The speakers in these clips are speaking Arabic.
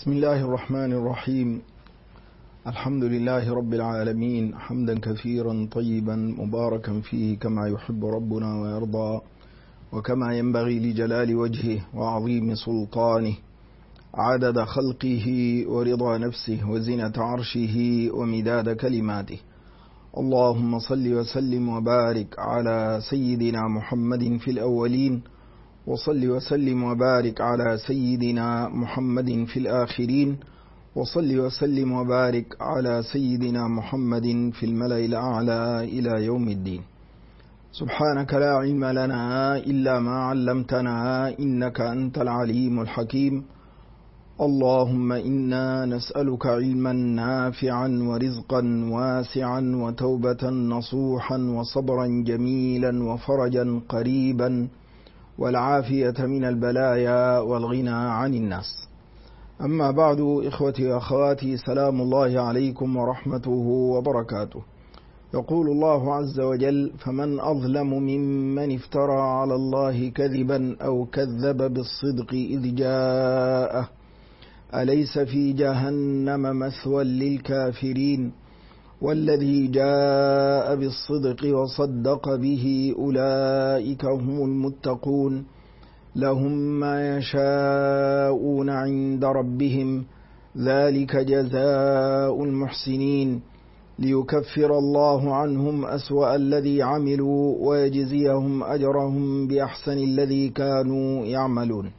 بسم الله الرحمن الرحيم. الحمد لله رب العالمين، حمدا كثيرا طيبا مباركا فيه كما يحب ربنا ويرضى وكما ينبغي لجلال وجهه وعظيم سلطانه، عدد خلقه ورضا نفسه وزنة عرشه ومداد كلماته. اللهم صل وسلم وبارك على سيدنا محمد في الأولين، وصل وسلم وبارك على سيدنا محمد في الآخرين، وصل وسلم وبارك على سيدنا محمد في الملأ الأعلى إلى يوم الدين. سبحانك لا علم لنا إلا ما علمتنا إنك أنت العليم الحكيم. اللهم إنا نسألك علما نافعا ورزقا واسعا وتوبة نصوحا وصبرا جميلا وفرجا قريبا والعافية من البلايا والغنى عن الناس. أما بعد، إخوتي وأخواتي، سلام الله عليكم ورحمته وبركاته. يقول الله عز وجل: فمن أظلم ممن افترى على الله كذبا أو كذب بالصدق إذ جاءه أليس في جهنم مثوى للكافرين والذي جاء بالصدق وصدق به أولئك هم المتقون لهم ما يشاءون عند ربهم ذلك جزاء المحسنين ليكفر الله عنهم أسوأ الذي عملوا ويجزيهم أجرهم بأحسن الذي كانوا يعملون.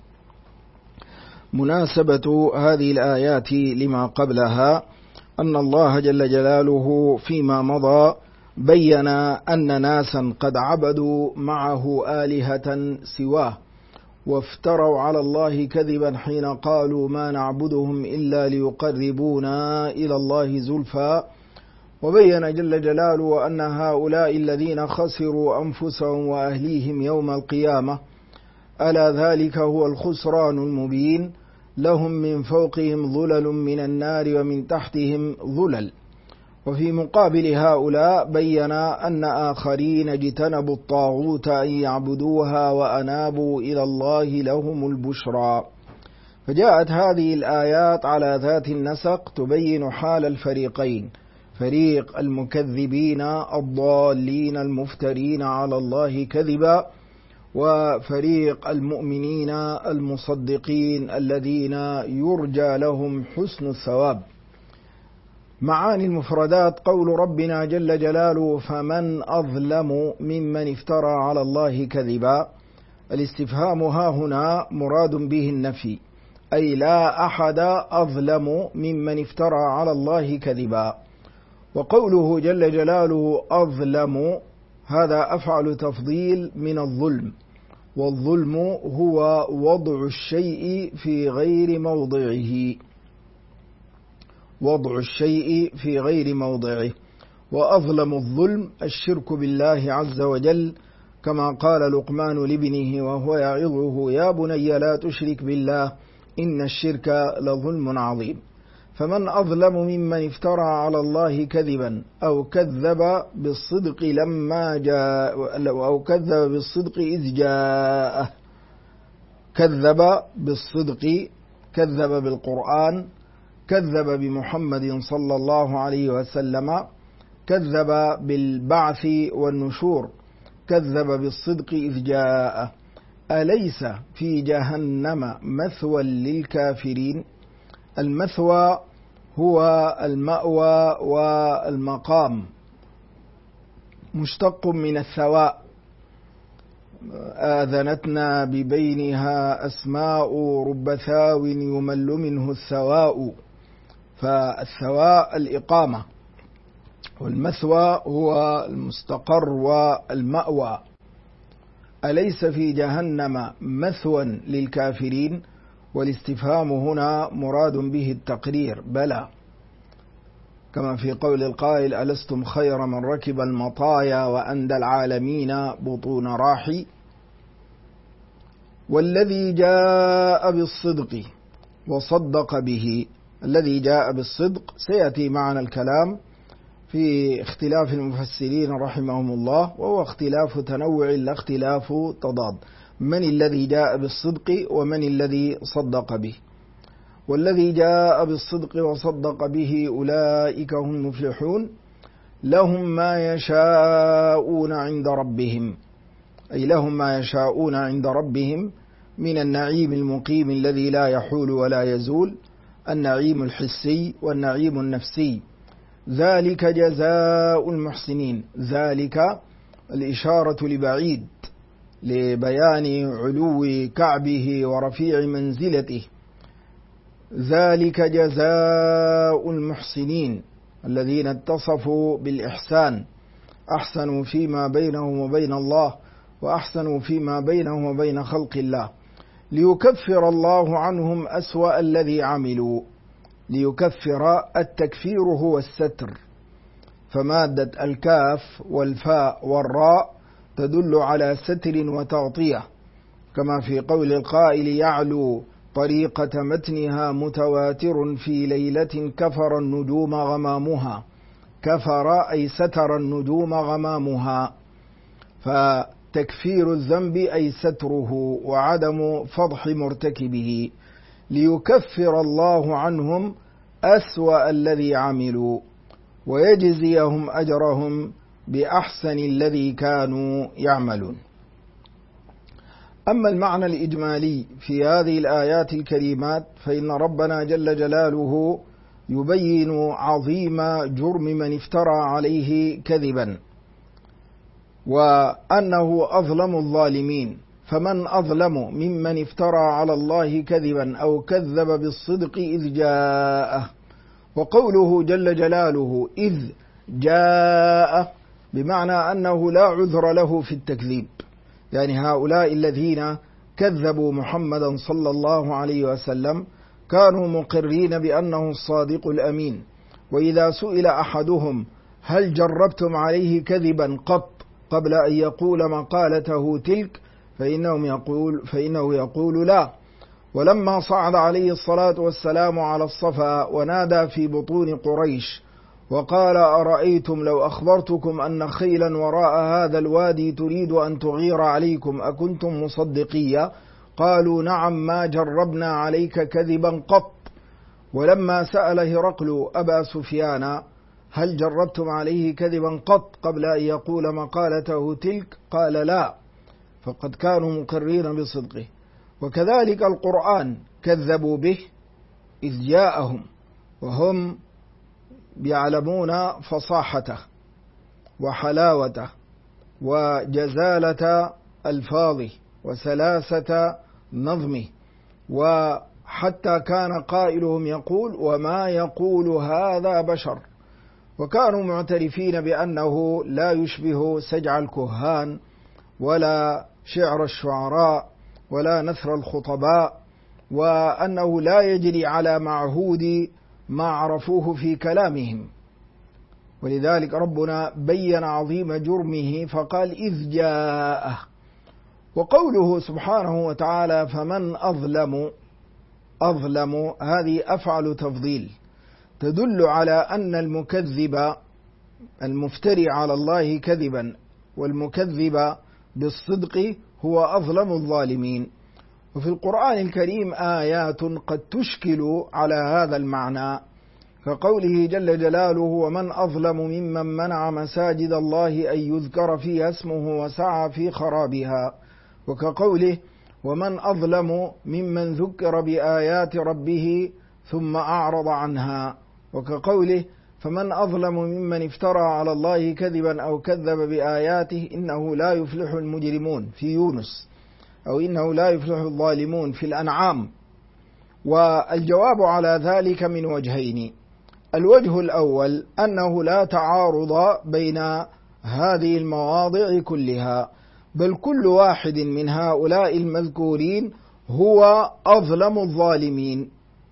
مناسبة هذه الآيات لما قبلها أن الله جل جلاله فيما مضى بين أن ناسا قد عبدوا معه آلهة سواه وافتروا على الله كذبا حين قالوا ما نعبدهم إلا ليقربونا إلى الله زلفى، وبين جل جلاله أن هؤلاء الذين خسروا أنفسهم وأهليهم يوم القيامة ألا ذلك هو الخسران المبين، لهم من فوقهم ظلل من النار ومن تحتهم ظلل. وفي مقابل هؤلاء بين أن آخرين اجتنبوا الطاغوت أن يعبدوها وأنابوا إلى الله لهم البشرى. فجاءت هذه الآيات على ذات النسق تبين حال الفريقين: فريق المكذبين الضالين المفترين على الله كذبا، وفريق المؤمنين المصدقين الذين يرجى لهم حسن الثواب. معاني المفردات: قول ربنا جل جلاله: فمن أظلم ممن افترى على الله كذبا. الاستفهام ها هنا مراد به النفي، أي لا أحد أظلم ممن افترى على الله كذبا. وقوله جل جلاله أظلم هذا أفعل تفضيل من الظلم، والظلم هو وضع الشيء في غير موضعه، وضع الشيء في غير موضعه. وأظلم الظلم الشرك بالله عز وجل، كما قال لقمان لابنه وهو يعظه: يا بني لا تشرك بالله إن الشرك لظلم عظيم. فمن أظلم ممن افترى على الله كذبا أو كذب بالصدق لما جاء، أو كذب بالصدق إذ جاءه. كذب بالصدق، كذب بالقرآن، كذب بمحمد صلى الله عليه وسلم، كذب بالبعث والنشور، كذب بالصدق إذ جاءه. أليس في جهنم مثوى للكافرين؟ المثوى هو المأوى والمقام، مشتق من الثواء. آذنتنا ببينها أسماء رب ثاو يمل منه الثواء. فالثواء الإقامة، والمثوى هو المستقر والمأوى. أليس في جهنم مثوى للكافرين؟ والاستفهام هنا مراد به التقرير: بلى، كما في قول القائل: ألستم خير من ركب المطايا وأندى العالمين بطون راحي. والذي جاء بالصدق وصدق به. الذي جاء بالصدق سيأتي معنا الكلام في اختلاف المفسرين رحمهم الله، وهو اختلاف تنوع لا اختلاف تضاد. من الذي جاء بالصدق ومن الذي صدق به؟ والذي جاء بالصدق وصدق به أولئك هم المفلحون لهم ما يشاءون عند ربهم، أي لهم ما يشاءون عند ربهم من النعيم المقيم الذي لا يحول ولا يزول، النعيم الحسي والنعيم النفسي. ذلك جزاء المحسنين، ذلك الإشارة لبعيد لبيان علو كعبه ورفيع منزلته. ذلك جزاء المحسنين الذين اتصفوا بالإحسان، أحسنوا فيما بينهم وبين الله وأحسنوا فيما بينهم وبين خلق الله، ليكفر الله عنهم أسوأ الذي عملوا. ليكفر، التكفير هو الستر، فمادة الكاف والفاء والراء تدل على ستر وتغطية، كما في قول القائل يعلو طريقة متنها متواتر في ليلة كفر النجوم غمامها. كفر أي ستر النجوم غمامها، فتكفير الذنب أي ستره وعدم فضح مرتكبه. ليكفر الله عنهم أسوأ الذي عملوا ويجزيهم أجرهم بأحسن الذي كانوا يعملون. أما المعنى الإجمالي في هذه الآيات الكريمات فإن ربنا جل جلاله يبين عظيم جرم من افترى عليه كذبا، وأنه أظلم الظالمين. فمن أظلم ممن افترى على الله كذبا أو كذب بالصدق إذ جاءه. وقوله جل جلاله إذ جاء بمعنى أنه لا عذر له في التكذيب، يعني هؤلاء الذين كذبوا محمدا صلى الله عليه وسلم كانوا مقرين بأنه الصادق الأمين. وإذا سئل أحدهم هل جربتم عليه كذبا قط قبل أن يقول مقالته تلك فإنه يقول لا. ولما صعد عليه الصلاة والسلام على الصفا ونادى في بطون قريش وقال أرأيتم لو أخبرتكم أن خيلا وراء هذا الوادي تريد أن تغير عليكم أكنتم مصدقية؟ قالوا نعم ما جربنا عليك كذبا قط. ولما سأل هرقل أبا سفيان هل جربتم عليه كذبا قط قبل أن يقول مقالته تلك قال لا، فقد كانوا مقرين بصدقه. وكذلك القرآن كذبوا به إذ جاءهم وهم يعلمون فصاحته وحلاوته وجزالة ألفاظه وسلاسة نظمه، وحتى كان قائلهم يقول وما يقول هذا بشر. وكانوا معترفين بأنه لا يشبه سجع الكهان ولا شعر الشعراء ولا نثر الخطباء، وأنه لا يجري على معهود ما عرفوه في كلامهم. ولذلك ربنا بين عظيم جرمه فقال إذ جاءه. وقوله سبحانه وتعالى فمن أظلم هذه أفعل تفضيل تدل على أن المكذب المفتري على الله كذبا والمكذب بالصدق هو أظلم الظالمين. وفي القرآن الكريم آيات قد تشكل على هذا المعنى، كقوله جل جلاله ومن أظلم ممن منع مساجد الله أن يذكر فيها اسمه وسعى في خرابها، وكقوله ومن أظلم ممن ذكر بآيات ربه ثم أعرض عنها، وكقوله فمن أظلم ممن افترى على الله كذبا أو كذب بآياته إنه لا يفلح المجرمون في يونس، أو إنه لا يفلح الظالمون في الأنعام. والجواب على ذلك من وجهين: الوجه الأول أنه لا تعارض بين هذه المواضع كلها، بل كل واحد من هؤلاء المذكورين هو أظلم الظالمين،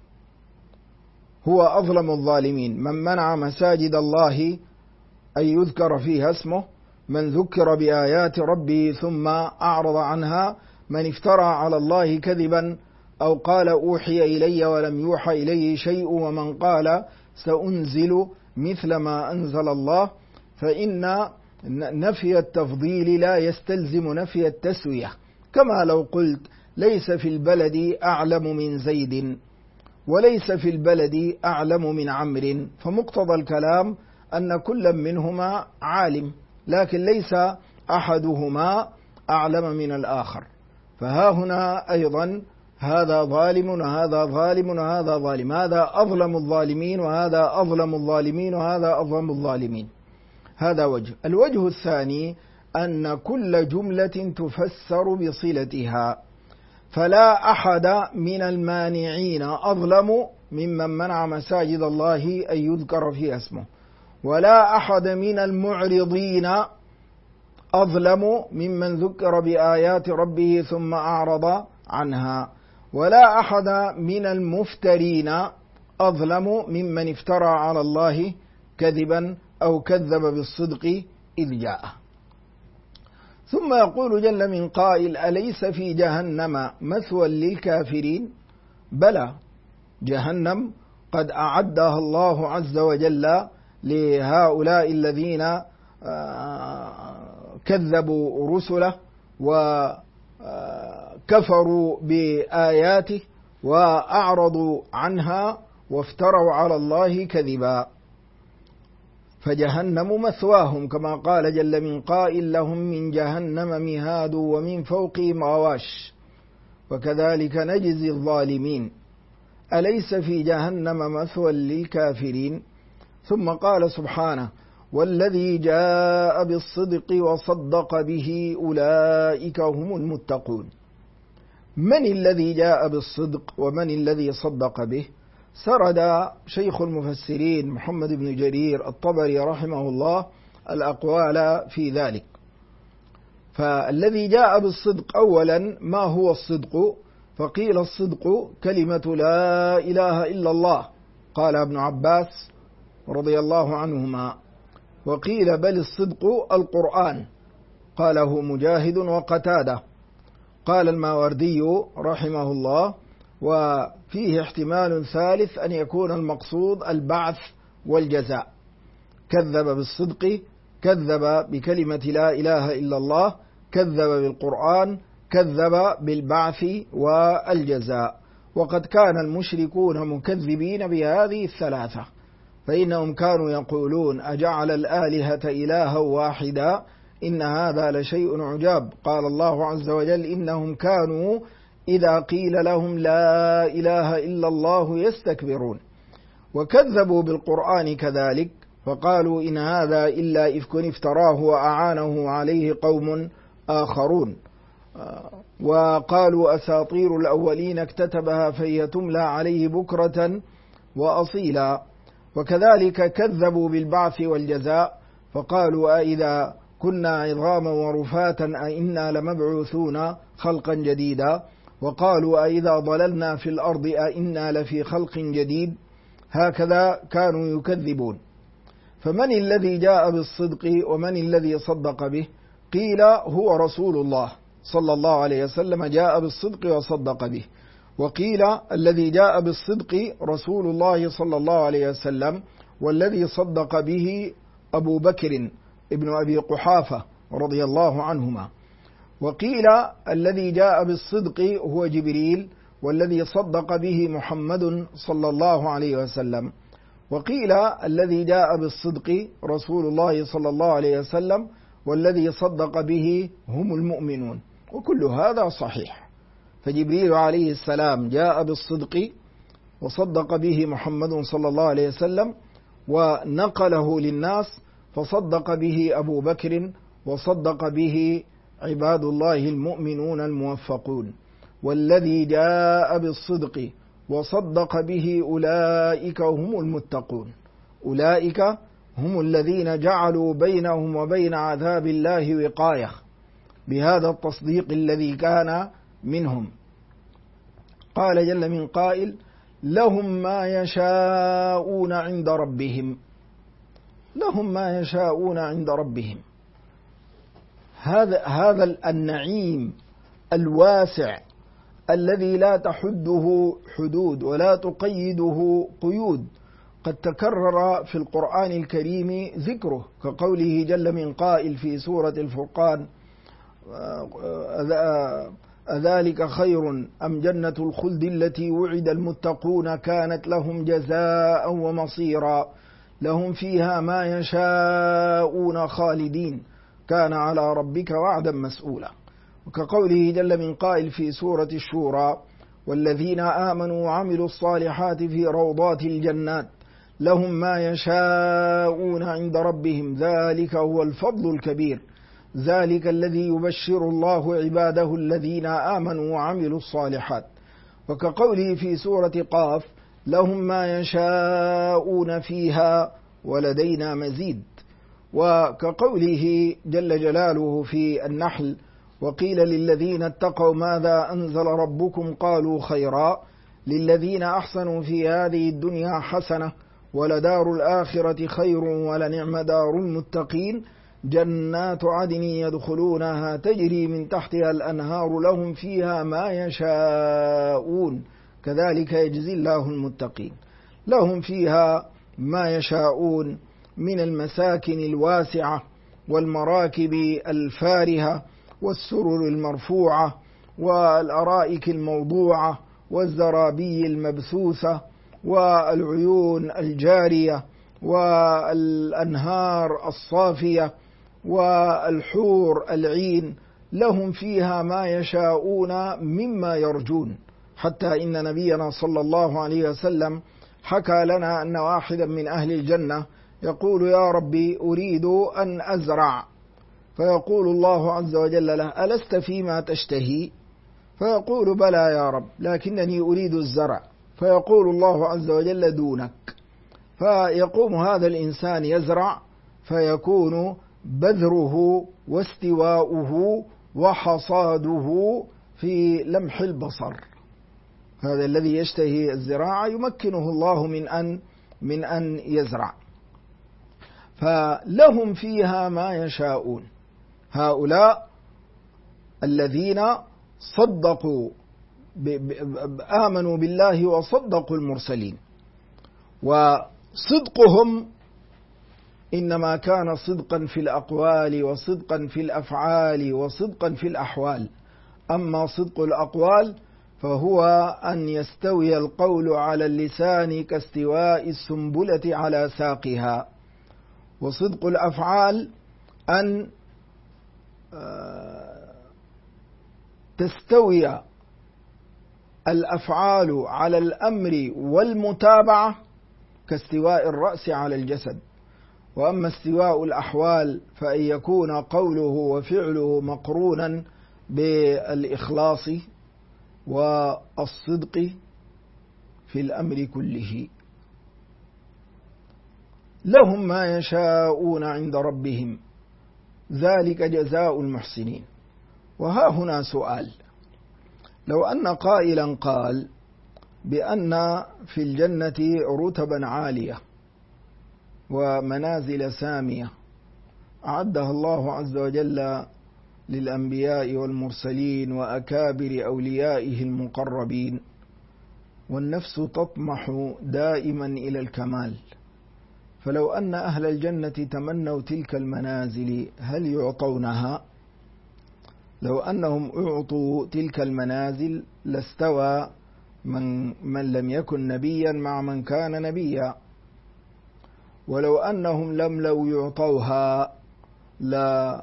هو أظلم الظالمين. من منع مساجد الله أن يذكر فيها اسمه، من ذكر بآيات ربه ثم أعرض عنها، من افترى على الله كذبا أو قال أوحي إلي ولم يوحى إليه شيء، ومن قال سأنزل مثل ما أنزل الله. فإن نفي التفضيل لا يستلزم نفي التسوية، كما لو قلت ليس في البلد أعلم من زيد، وليس في البلد أعلم من عمرو، فمقتضى الكلام أن كل منهما عالم، لكن ليس أحدهما أعلم من الآخر. فها هنا أيضا هذا ظالم وهذا ظالم وهذا ظالم، هذا أظلم الظالمين وهذا أظلم الظالمين وهذا أظلم الظالمين. هذا وجه. الوجه الثاني أن كل جملة تفسر بصلتها، فلا أحد من المانعين أظلم ممن منع مساجد الله أن يذكر فيها اسمه، ولا أحد من المعرضين أظلم ممن ذكر بآيات ربه ثم أعرض عنها، ولا أحد من المفترين أظلم ممن افترى على الله كذبا أو كذب بالصدق إذ جاءه. ثم يقول جل من قائل: أليس في جهنم مثوى للكافرين؟ بلى، جهنم قد أعدها الله عز وجل لهؤلاء الذين كذبوا رسله وكفروا بآياته وأعرضوا عنها وافتروا على الله كذبا، فجهنم مثواهم، كما قال جل من قائل: لهم من جهنم مهاد ومن فوقهم غواش وكذلك نجزي الظالمين. أليس في جهنم مثوى للكافرين؟ ثم قال سبحانه: والذي جاء بالصدق وصدق به أولئك هم المتقون. من الذي جاء بالصدق ومن الذي صدق به؟ سرد شيخ المفسرين محمد بن جرير الطبري رحمه الله الأقوال في ذلك. فالذي جاء بالصدق أولا، ما هو الصدق؟ فقيل الصدق كلمة لا إله إلا الله، قال ابن عباس رضي الله عنهما، وقيل بل الصدق القرآن، قاله مجاهد وقتادة. قال الماوردي رحمه الله: وفيه احتمال ثالث أن يكون المقصود البعث والجزاء. كذب بالصدق، كذب بكلمة لا إله إلا الله، كذب بالقرآن، كذب بالبعث والجزاء. وقد كان المشركون مكذبين بهذه الثلاثة، فإنهم كانوا يقولون: أجعل الآلهة إلها واحدا إن هذا لشيء عجاب. قال الله عز وجل: إنهم كانوا إذا قيل لهم لا إله إلا الله يستكبرون. وكذبوا بالقرآن كذلك، فقالوا: إن هذا إلا إفك افتراه وأعانه عليه قوم آخرون. وقالوا: أساطير الأولين اكتتبها فهي تملى عليه بكرة وأصيلا. وكذلك كذبوا بالبعث والجزاء، فقالوا: أإذا كنا عظاما ورفاتا أإنا لمبعوثون خلقا جديدا. وقالوا: أإذا ضللنا في الأرض أإنا لفي خلق جديد. هكذا كانوا يكذبون. فمن الذي جاء بالصدق ومن الذي صدق به؟ قيل: هو رسول الله صلى الله عليه وسلم جاء بالصدق وصدق به. وقيل: الذي جاء بالصدق رسول الله صلى الله عليه وسلم، والذي صدق به أبو بكر ابن أبي قحافة رضي الله عنهما. وقيل: الذي جاء بالصدق هو جبريل، والذي صدق به محمد صلى الله عليه وسلم. وقيل: الذي جاء بالصدق رسول الله صلى الله عليه وسلم، والذي صدق به هم المؤمنون. وكل هذا صحيح. فجبريل عليه السلام جاء بالصدق وصدق به محمد صلى الله عليه وسلم ونقله للناس، فصدق به أبو بكر وصدق به عباد الله المؤمنون الموفقون. والذي جاء بالصدق وصدق به أولئك هم المتقون. أولئك هم الذين جعلوا بينهم وبين عذاب الله وقاية بهذا التصديق الذي كان منهم. قال جل من قائل: لهم ما يشاءون عند ربهم. لهم ما يشاءون عند ربهم. هذا النعيم الواسع الذي لا تحده حدود ولا تقيده قيود، قد تكرر في القرآن الكريم ذكره، كقوله جل من قائل في سورة الفرقان: أذلك خير أم جنة الخلد التي وعد المتقون كانت لهم جزاء ومصيرا لهم فيها ما يشاءون خالدين كان على ربك وعدا مسؤولا. وكقوله جل من قائل في سورة الشورى والذين آمنوا وعملوا الصالحات في روضات الجنات لهم ما يشاءون عند ربهم ذلك هو الفضل الكبير ذلك الذي يبشر الله عباده الذين آمنوا وعملوا الصالحات. وكقوله في سورة قاف لهم ما يشاءون فيها ولدينا مزيد. وكقوله جل جلاله في النحل وقيل للذين اتقوا ماذا أنزل ربكم قالوا خيرا للذين أحسنوا في هذه الدنيا حسنة ولدار الآخرة خير ولنعم دار المتقين جنات عدن يدخلونها تجري من تحتها الأنهار لهم فيها ما يشاءون كذلك يجزي الله المتقين. لهم فيها ما يشاءون من المساكن الواسعة والمراكب الفارهة والسرر المرفوعة والأرائك الموضوعة والزرابي المبثوثة والعيون الجارية والأنهار الصافية والحور العين لهم فيها ما يشاءون مما يرجون. حتى إن نبينا صلى الله عليه وسلم حكى لنا أن واحدا من أهل الجنة يقول يا ربي أريد أن أزرع فيقول الله عز وجل له ألست فيما تشتهي فيقول بلى يا رب لكنني أريد الزرع فيقول الله عز وجل دونك فيقوم هذا الإنسان يزرع فيكون بذره واستواؤه وحصاده في لمح البصر. هذا الذي يشتهي الزراعة يمكنه الله من أن يزرع. فلهم فيها ما يشاءون. هؤلاء الذين صدقوا آمنوا بالله وصدقوا المرسلين وصدقهم إنما كان صدقا في الأقوال وصدقا في الأفعال وصدقا في الأحوال. أما صدق الأقوال فهو أن يستوي القول على اللسان كاستواء السنبلة على ساقها. وصدق الأفعال أن تستوي الأفعال على الأمر والمتابعة كاستواء الرأس على الجسد. وأما استواء الأحوال فأن يكون قوله وفعله مقرونا بالإخلاص والصدق في الأمر كله. لهم ما يشاءون عند ربهم ذلك جزاء المحسنين. وها هنا سؤال: لو أن قائلا قال بأن في الجنة رتبا عالية ومنازل سامية أعدها الله عز وجل للأنبياء والمرسلين وأكابر أوليائه المقربين، والنفس تطمح دائما إلى الكمال، فلو أن أهل الجنة تمنوا تلك المنازل هل يعطونها؟ لو أنهم أعطوا تلك المنازل لاستوى من لم يكن نبيا مع من كان نبيا، ولو أنهم لو يعطوها لا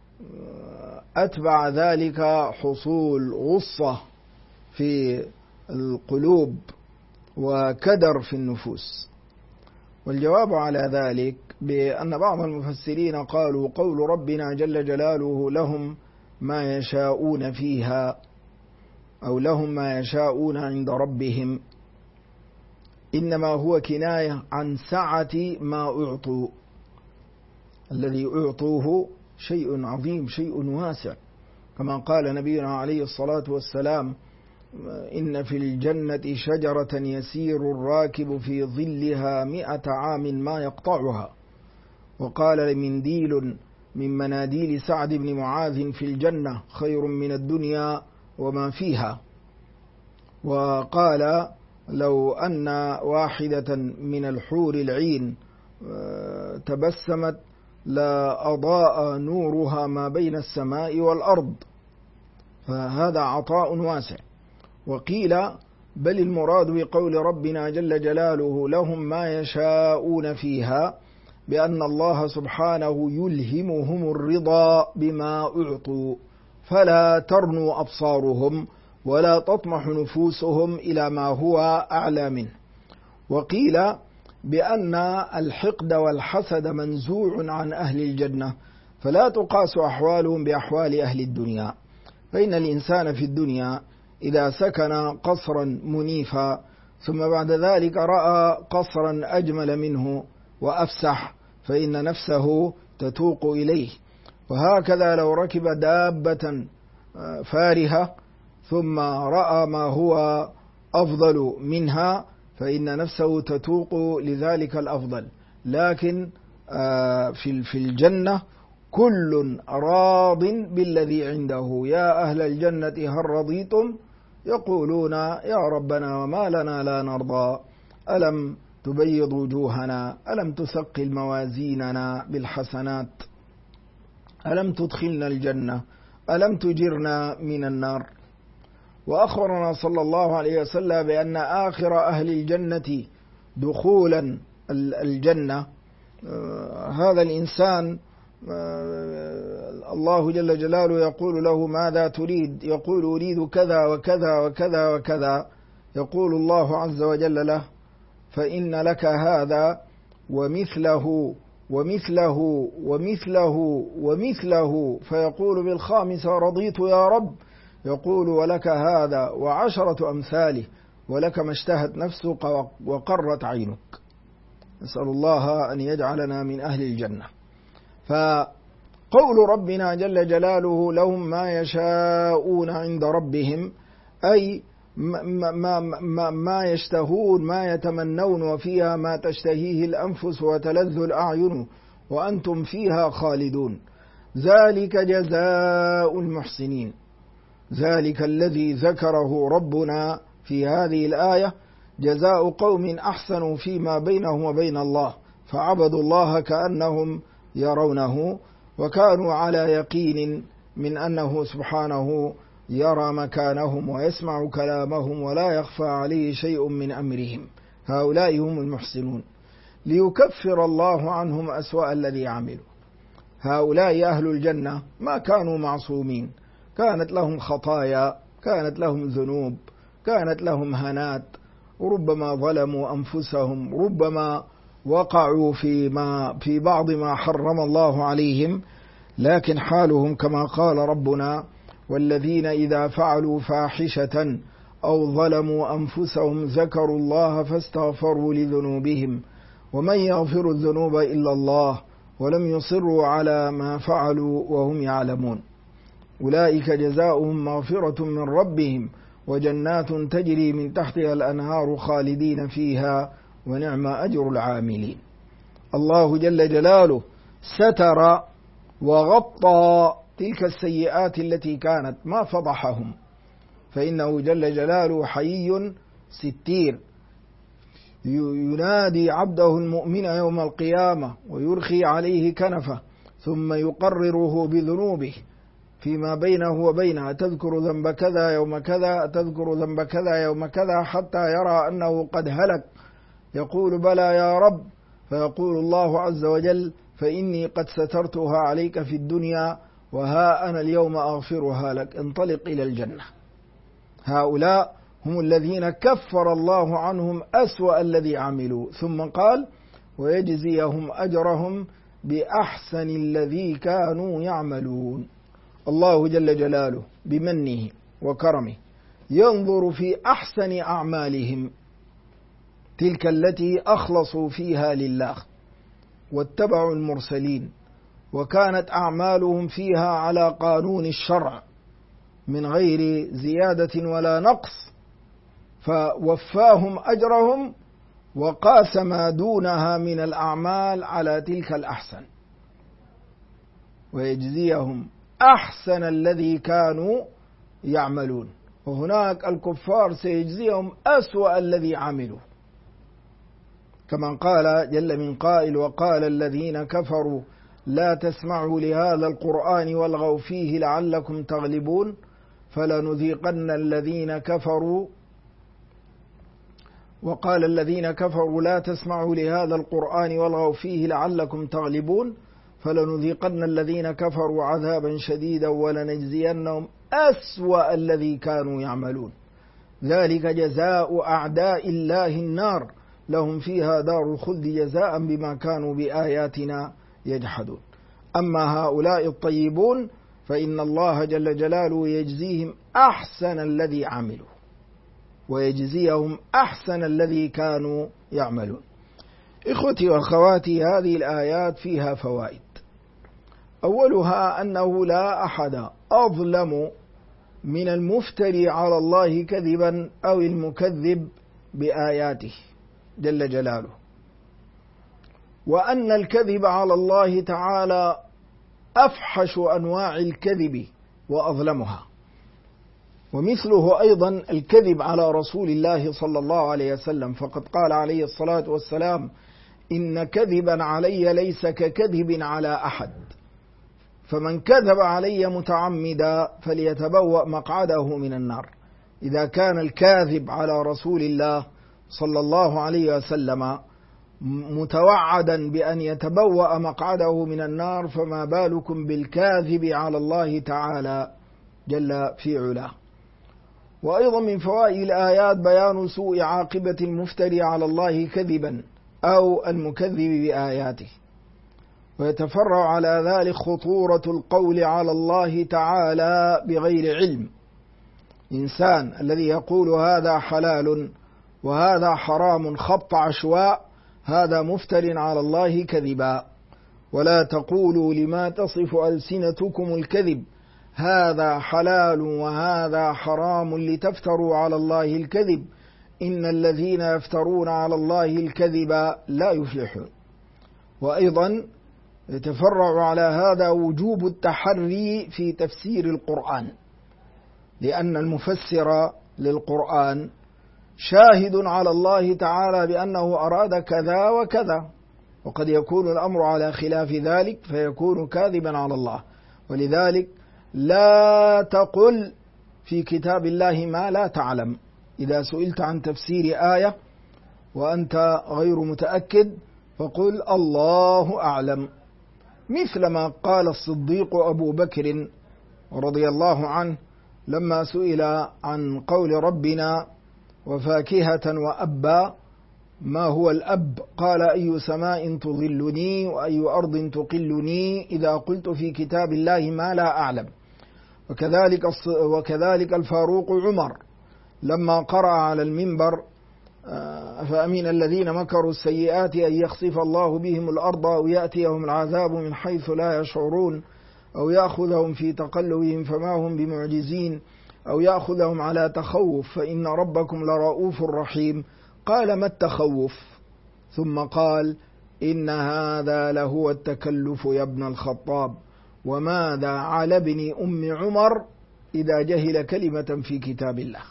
أتبع ذلك حصول غصة في القلوب وكدر في النفوس. والجواب على ذلك بأن بعض المفسرين قالوا قول ربنا جل جلاله لهم ما يشاءون فيها أو لهم ما يشاءون عند ربهم إنما هو كناية عن سعة ما أعطوا. الذي أعطوه شيء عظيم شيء واسع، كما قال نبينا عليه الصلاة والسلام إن في الجنة شجرة يسير الراكب في ظلها 100 عام ما يقطعها. وقال منديل من مناديل سعد بن معاذ في الجنة خير من الدنيا وما فيها. وقال لو أن واحدة من الحور العين تبسمت لأضاء نورها ما بين السماء والأرض. فهذا عطاء واسع. وقيل بل المراد بقول ربنا جل جلاله لهم ما يشاءون فيها بأن الله سبحانه يلهمهم الرضا بما أعطوا، فلا ترنو أبصارهم ولا تطمح نفوسهم إلى ما هو أعلى منه. وقيل بأن الحقد والحسد منزوع عن أهل الجنة، فلا تقاس أحوالهم بأحوال أهل الدنيا، فإن الإنسان في الدنيا إذا سكن قصرا منيفا ثم بعد ذلك رأى قصرا أجمل منه وأفسح فإن نفسه تتوق إليه. وهكذا لو ركب دابة فارهة ثم رأى ما هو أفضل منها فإن نفسه تتوق لذلك الأفضل. لكن في الجنة كل راض بالذي عنده. يا أهل الجنة هل رضيتم؟ يقولون يا ربنا وما لنا لا نرضى، ألم تبيض وجوهنا، ألم تثقل موازيننا بالحسنات، ألم تدخلنا الجنة، ألم تجرنا من النار. وأخبرنا صلى الله عليه وسلم بأن آخر أهل الجنة دخولا الجنة هذا الإنسان الله جل جلاله يقول له ماذا تريد؟ يقول أريد كذا وكذا وكذا وكذا، يقول الله عز وجل له فإن لك هذا ومثله ومثله ومثله ومثله، فيقول بالخامسة رضيت يا رب، يقول ولك هذا وعشرة أمثاله ولك ما اشتهت نفسك وقرت عينك. نسأل الله أن يجعلنا من أهل الجنة. فقول ربنا جل جلاله لهم ما يشاءون عند ربهم، أي ما يشتهون ما يتمنون، وفيها ما تشتهيه الأنفس وتلذ الأعين وأنتم فيها خالدون. ذلك جزاء المحسنين. ذلك الذي ذكره ربنا في هذه الآية جزاء قوم أحسنوا فيما بينهم وبين الله، فعبدوا الله كأنهم يرونه، وكانوا على يقين من أنه سبحانه يرى مكانهم ويسمع كلامهم ولا يخفى عليه شيء من أمرهم. هؤلاء هم المحسنون، ليكفر الله عنهم أسوأ الذي عملوا. هؤلاء أهل الجنة ما كانوا معصومين، كانت لهم خطايا، كانت لهم ذنوب، كانت لهم هنات، وربما ظلموا أنفسهم، ربما وقعوا في بعض ما حرم الله عليهم، لكن حالهم كما قال ربنا والذين إذا فعلوا فاحشة أو ظلموا أنفسهم ذكروا الله فاستغفروا لذنوبهم ومن يغفر الذنوب إلا الله ولم يصروا على ما فعلوا وهم يعلمون. أولئك جزاؤهم مغفرة من ربهم وجنات تجري من تحتها الأنهار خالدين فيها ونعم أجر العاملين. الله جل جلاله ستر وغطى تلك السيئات التي كانت، ما فضحهم، فإنه جل جلاله حيي ستير، ينادي عبده المؤمن يوم القيامة ويرخي عليه كنفه ثم يقرره بذنوبه فيما بينه وبينها، تذكر ذنب كذا يوم كذا، تذكر ذنب كذا يوم كذا، حتى يرى أنه قد هلك، يقول بلى يا رب، فيقول الله عز وجل فإني قد سترتها عليك في الدنيا وها أنا اليوم أغفرها لك، انطلق إلى الجنة. هؤلاء هم الذين كفر الله عنهم أسوأ الذي عملوا، ثم قال ويجزيهم أجرهم بأحسن الذي كانوا يعملون. الله جل جلاله بمنه وكرمه ينظر في أحسن أعمالهم، تلك التي أخلصوا فيها لله واتبعوا المرسلين، وكانت أعمالهم فيها على قانون الشرع من غير زيادة ولا نقص، فوفاهم أجرهم وقاس ما دونها من الأعمال على تلك الأحسن، ويجزيهم أحسن الذي كانوا يعملون. وهناك الكفار سيجزيهم أسوأ الذي عملوا، كما قال جل من قائل وقال الذين كفروا لا تسمعوا لهذا القرآن والغوا فيه لعلكم تغلبون. فلنذيقن الذين كفروا وقال الذين كفروا لا تسمعوا لهذا القرآن والغوا فيه لعلكم تغلبون فلنذيقن الذين كفروا عذابا شديدا ولنجزينهم أسوأ الذي كانوا يعملون ذلك جزاء أعداء الله النار لهم فيها دار الخلد جزاء بما كانوا بآياتنا يجحدون أما هؤلاء الطيبون فإن الله جل جلاله يجزيهم أحسن الذي عملوا ويجزيهم أحسن الذي كانوا يعملون. إخوتي وأخواتي، هذه الآيات فيها فوائد. أولها أنه لا أحد أظلم من المفتري على الله كذبا أو المكذب بآياته جل جلاله، وأن الكذب على الله تعالى أفحش أنواع الكذب وأظلمها. ومثله أيضا الكذب على رسول الله صلى الله عليه وسلم، فقد قال عليه الصلاة والسلام: إن كذبا علي ليس ككذب على أحد، فمن كذب علي متعمدا فليتبوأ مقعده من النار. إذا كان الكاذب على رسول الله صلى الله عليه وسلم متوعدا بأن يتبوأ مقعده من النار، فما بالكم بالكاذب على الله تعالى جل في علاه. وأيضا من فوائد الآيات بيان سوء عاقبة المفتري على الله كذبا أو المكذب بآياته، ويتفرع على ذلك خطورة القول على الله تعالى بغير علم. إنسان الذي يقول هذا حلال وهذا حرام خبط عشواء، هذا مفتر على الله كذبا. ولا تقولوا لما تصف ألسنتكم الكذب هذا حلال وهذا حرام لتفتروا على الله الكذب إن الذين يفترون على الله الكذب لا يفلحون. وأيضا يتفرع على هذا وجوب التحري في تفسير القرآن، لأن المفسر للقرآن شاهد على الله تعالى بأنه أراد كذا وكذا، وقد يكون الأمر على خلاف ذلك فيكون كاذبا على الله. ولذلك لا تقل في كتاب الله ما لا تعلم. إذا سئلت عن تفسير آية وأنت غير متأكد فقل الله أعلم، مثل ما قال الصديق أبو بكر رضي الله عنه لما سئل عن قول ربنا وفاكهة وأبا ما هو الأب؟ قال: أي سماء تظلني وأي أرض تقلني إذا قلت في كتاب الله ما لا أعلم. وكذلك الفاروق عمر لما قرأ على المنبر: فأمن الذين مكروا السيئات أن يخسف الله بهم الأرض أو يأتيهم العذاب من حيث لا يشعرون أو يأخذهم في تقلبهم فما هم بمعجزين أو يأخذهم على تخوف فإن ربكم لرؤوف رحيم. قال: ما التخوف؟ ثم قال: إن هذا لهو التكلف يا ابن الخطاب، وماذا على ابن أم عمر إذا جهل كلمة في كتاب الله.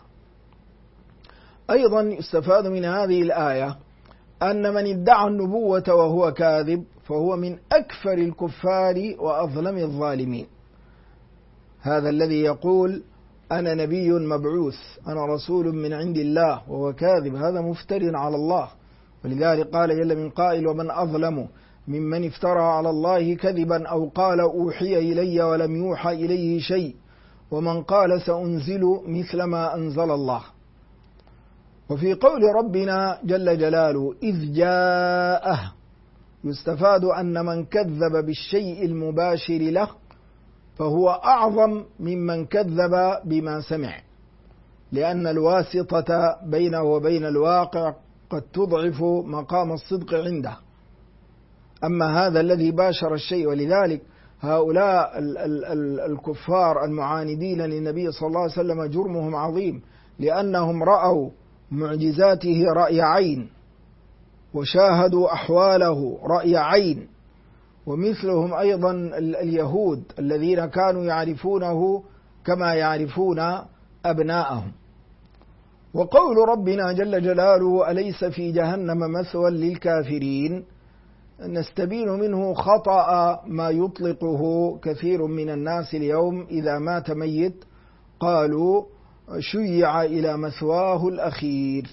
أيضا يستفاد من هذه الآية أن من ادعى النبوة وهو كاذب فهو من أكفر الكفار وأظلم الظالمين. هذا الذي يقول أنا نبي مبعوث، أنا رسول من عند الله، وهو كاذب، هذا مفتر على الله. ولذلك قال جل من قائل: ومن أظلم ممن افترى على الله كذبا أو قال أوحي إلي ولم يوحى إليه شيء ومن قال سأنزل مثل ما أنزل الله. وفي قول ربنا جل جلاله إذ جاءه يستفاد أن من كذب بالشيء المباشر له فهو أعظم ممن كذب بما سمع، لأن الواسطة بينه وبين الواقع قد تضعف مقام الصدق عنده. أما هذا الذي باشر الشيء، ولذلك هؤلاء الكفار المعاندين للنبي صلى الله عليه وسلم جرمهم عظيم، لأنهم رأوا معجزاته رأي عين وشاهدوا أحواله رأي عين. ومثلهم أيضا اليهود الذين كانوا يعرفونه كما يعرفون أبناءهم. وقول ربنا جل جلاله أليس في جهنم مثوى للكافرين نستبين منه خطأ ما يطلقه كثير من الناس اليوم إذا مات ميت قالوا شيع إلى مثواه الأخير،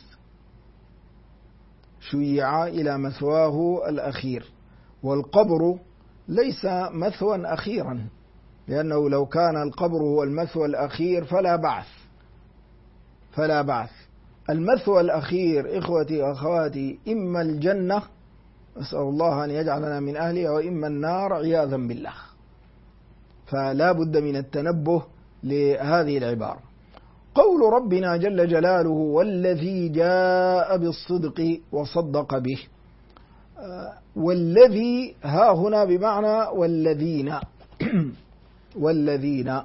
شيع إلى مثواه الأخير. والقبر ليس مثوى أخيرا، لأنه لو كان القبر هو المثوى الأخير فلا بعث. المثوى الأخير إخوتي وأخواتي إما الجنة، أسأل الله أن يجعلنا من أهلها، وإما النار عياذا بالله. فلا بد من التنبه لهذه العبارة. قول ربنا جل جلاله والذي جاء بالصدق وصدق به، والذي ها هنا بمعنى والذين والذين،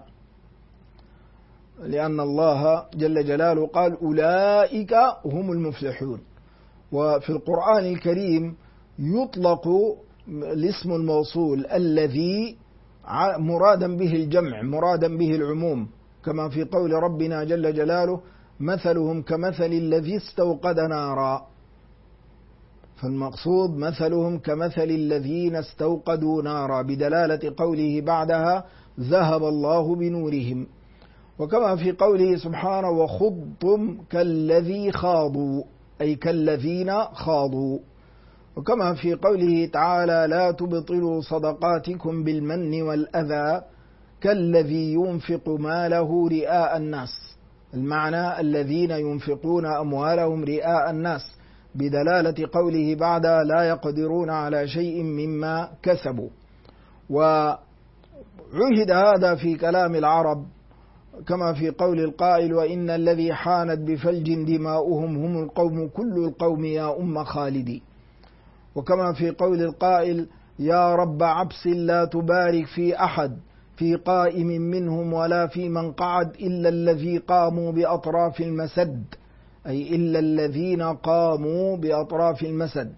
لأن الله جل جلاله قال أولئك هم المفلحون. وفي القرآن الكريم يطلق الاسم الموصول الذي مرادا به الجمع، مرادا به العموم، كما في قول ربنا جل جلاله مثلهم كمثل الذي استوقد نارا، فالمقصود مثلهم كمثل الذين استوقدوا نارا، بدلالة قوله بعدها ذهب الله بنورهم. وكما في قوله سبحانه وخضتم كالذي خاضوا، أي كالذين خاضوا. وكما في قوله تعالى لا تبطلوا صدقاتكم بالمن والأذى كالذي ينفق ماله رئاء الناس، المعنى الذين ينفقون أموالهم رئاء الناس، بدلالة قوله بعدها لا يقدرون على شيء مما كسبوا. وعهد هذا في كلام العرب، كما في قول القائل وإن الذي حانت بفلج دماؤهم هم القوم كل القوم يا أم خالدي. وكما في قول القائل يا رب عبس لا تبارك في أحد في قائم منهم ولا في من قعد إلا الذي قاموا بأطراف المسد، أي إلا الذين قاموا بأطراف المسد.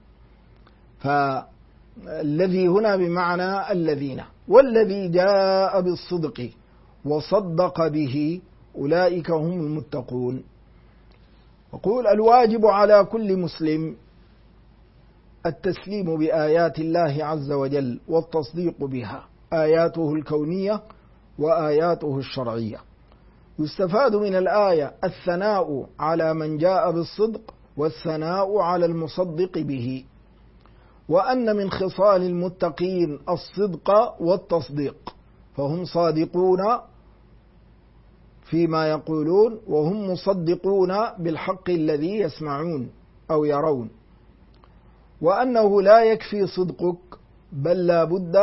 فالذي هنا بمعنى الذين. والذي جاء بالصدق وصدق به أولئك هم المتقون. وقول الواجب على كل مسلم التسليم بآيات الله عز وجل والتصديق بها، آياته الكونية وآياته الشرعية. يستفاد من الآية الثناء على من جاء بالصدق والثناء على المصدق به، وأن من خصال المتقين الصدق والتصديق، فهم صادقون فيما يقولون وهم مصدقون بالحق الذي يسمعون أو يرون، وأنه لا يكفي صدقك بل لا بد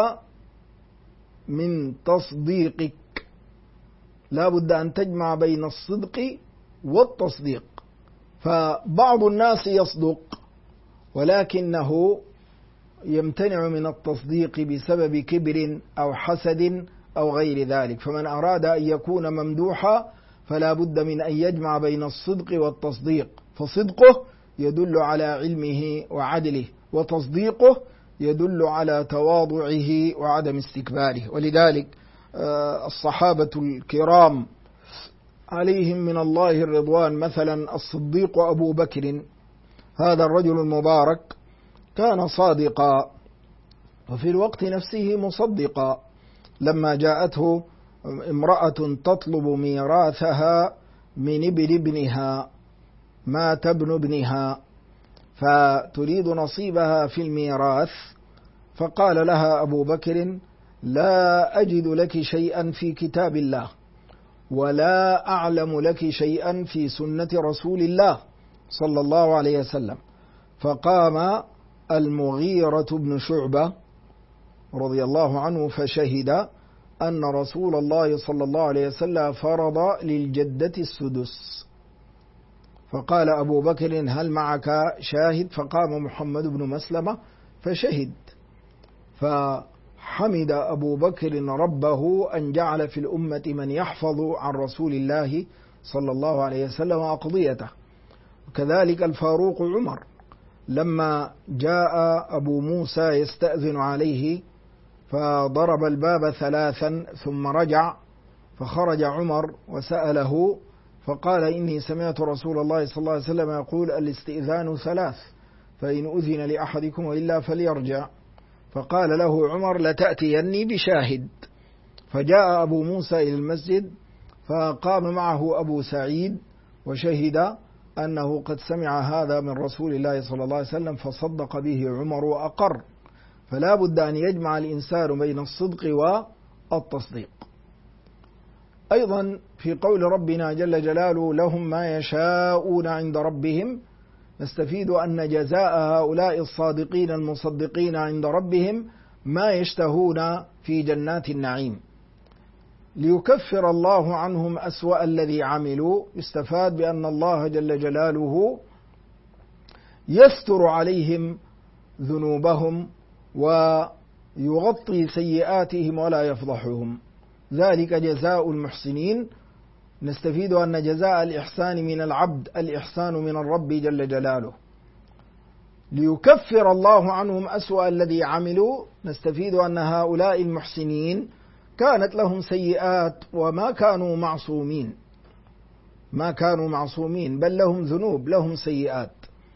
من تصديقك، لا بد أن تجمع بين الصدق والتصديق. فبعض الناس يصدق ولكنه يمتنع من التصديق بسبب كبر أو حسد أو غير ذلك. فمن أراد أن يكون ممدوحا فلا بد من أن يجمع بين الصدق والتصديق، فصدقه يدل على علمه وعدله، وتصديقه يدل على تواضعه وعدم استكباره. ولذلك الصحابة الكرام عليهم من الله الرضوان، مثلا الصديق أبو بكر، هذا الرجل المبارك كان صادقا وفي الوقت نفسه مصدقا. لما جاءته امرأة تطلب ميراثها من ابنها، مات ابن ابنها، فتريد نصيبها في الميراث، فقال لها أبو بكر لا أجد لك شيئا في كتاب الله ولا أعلم لك شيئا في سنة رسول الله صلى الله عليه وسلم. فقام المغيرة بن شعبة رضي الله عنه فشهد أن رسول الله صلى الله عليه وسلم فرض للجدة السدس. فقال أبو بكر هل معك شاهد؟ فقام محمد بن مسلمة فشهد. فحمد أبو بكر ربه أن جعل في الأمة من يحفظ عن رسول الله صلى الله عليه وسلم أقضيته. وكذلك الفاروق عمر لما جاء أبو موسى يستأذن عليه فضرب الباب ثلاثا ثم رجع، فخرج عمر وسأله فقال إني سمعت رسول الله صلى الله عليه وسلم يقول الاستئذان ثلاث فإن أذن لأحدكم وإلا فليرجع. فقال له عمر لتأتيني بشاهد. فجاء أبو موسى إلى المسجد فقام معه أبو سعيد وشهد أنه قد سمع هذا من رسول الله صلى الله عليه وسلم، فصدق به عمر وأقر. فلا بد أن يجمع الإنسان بين الصدق والتصديق. أيضا في قول ربنا جل جلاله لهم ما يشاءون عند ربهم، نستفيد أن جزاء هؤلاء الصادقين المصدقين عند ربهم ما يشتهون في جنات النعيم، ليكفر الله عنهم أسوأ الذي عملوا. يستفاد بأن الله جل جلاله يستر عليهم ذنوبهم ويغطي سيئاتهم ولا يفضحهم، ذلك جزاء المحسنين. نستفيد أن جزاء الإحسان من العبد الإحسان من الرب جل جلاله. ليكفر الله عنهم أسوأ الذي عملوا، نستفيد أن هؤلاء المحسنين كانت لهم سيئات وما كانوا معصومين، ما كانوا معصومين، بل لهم ذنوب، لهم سيئات.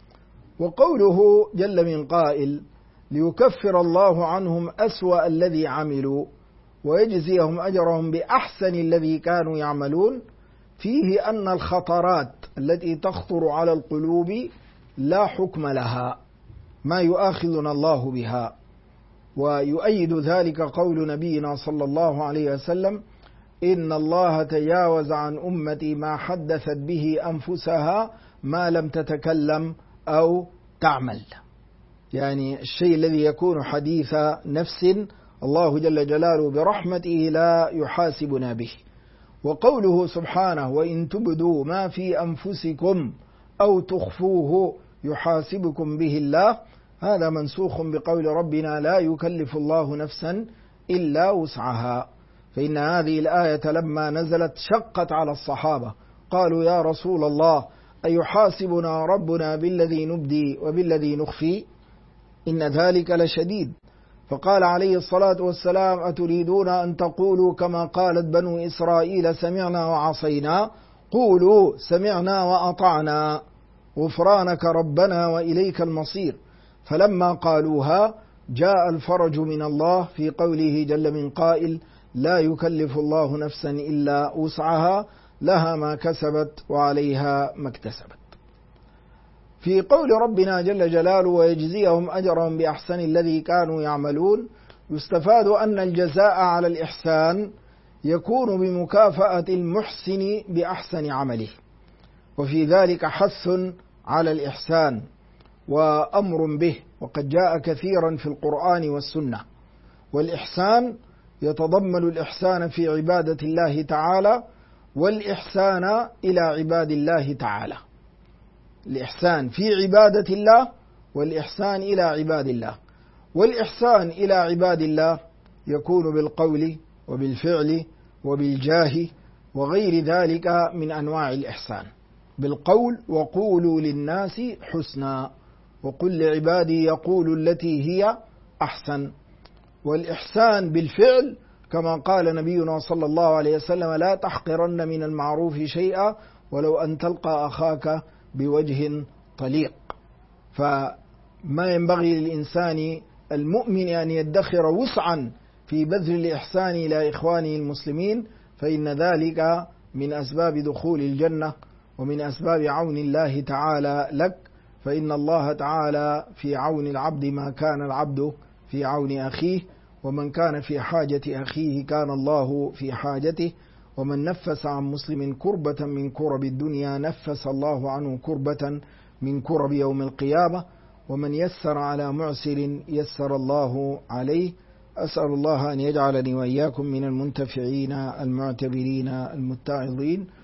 وقوله جل من قائل ليكفر الله عنهم أسوأ الذي عملوا ويجزيهم أجرهم بأحسن الذي كانوا يعملون، فيه أن الخطرات التي تخطر على القلوب لا حكم لها، ما يؤاخذنا الله بها. ويؤيد ذلك قول نبينا صلى الله عليه وسلم إن الله تجاوز عن أمتي ما حدثت به أنفسها ما لم تتكلم أو تعمل، يعني الشيء الذي يكون حديث نفس الله جل جلاله برحمته لا يحاسبنا به. وقوله سبحانه وإن تبدوا ما في أنفسكم أو تخفوه يحاسبكم به الله، هذا منسوخ بقول ربنا لا يكلف الله نفسا إلا وسعها. فإن هذه الآية لما نزلت شقت على الصحابة، قالوا يا رسول الله أيحاسبنا ربنا بالذي نبدي وبالذي نخفي؟ إن ذلك لشديد. فقال عليه الصلاة والسلام أتريدون أن تقولوا كما قالت بنو إسرائيل سمعنا وعصينا؟ قولوا سمعنا وأطعنا غفرانك ربنا وإليك المصير. فلما قالوها جاء الفرج من الله في قوله جل من قائل لا يكلف الله نفسا إلا وسعها لها ما كسبت وعليها ما اكتسبت. في قول ربنا جل جلاله ويجزيهم أجرهم بأحسن الذي كانوا يعملون، يستفاد أن الجزاء على الإحسان يكون بمكافأة المحسن بأحسن عمله، وفي ذلك حث على الإحسان وأمر به، وقد جاء كثيرا في القرآن والسنة. والإحسان يتضمن الإحسان في عبادة الله تعالى والإحسان إلى عباد الله تعالى، الإحسان في عبادة الله والإحسان إلى عباد الله. والإحسان إلى عباد الله يكون بالقول وبالفعل وبالجاه وغير ذلك من أنواع الإحسان. بالقول وقولوا للناس حسنا وقل لعبادي يقولوا التي هي أحسن. والإحسان بالفعل كما قال نبينا صلى الله عليه وسلم لا تحقرن من المعروف شيئا ولو أن تلقى أخاك بوجه طليق. فما ينبغي للإنسان المؤمن أن يدخر وسعا في بذل الإحسان إلى إخوانه المسلمين، فإن ذلك من أسباب دخول الجنة ومن أسباب عون الله تعالى لك. فإن الله تعالى في عون العبد ما كان العبد في عون أخيه، ومن كان في حاجة أخيه كان الله في حاجته، ومن نفس عن مسلم كربة من كرب الدنيا نفس الله عنه كربة من كرب يوم القيامة، ومن يسر على معسر يسر الله عليه. أسأل الله أن يجعلني وإياكم من المنتفعين المعتبرين المتعظين.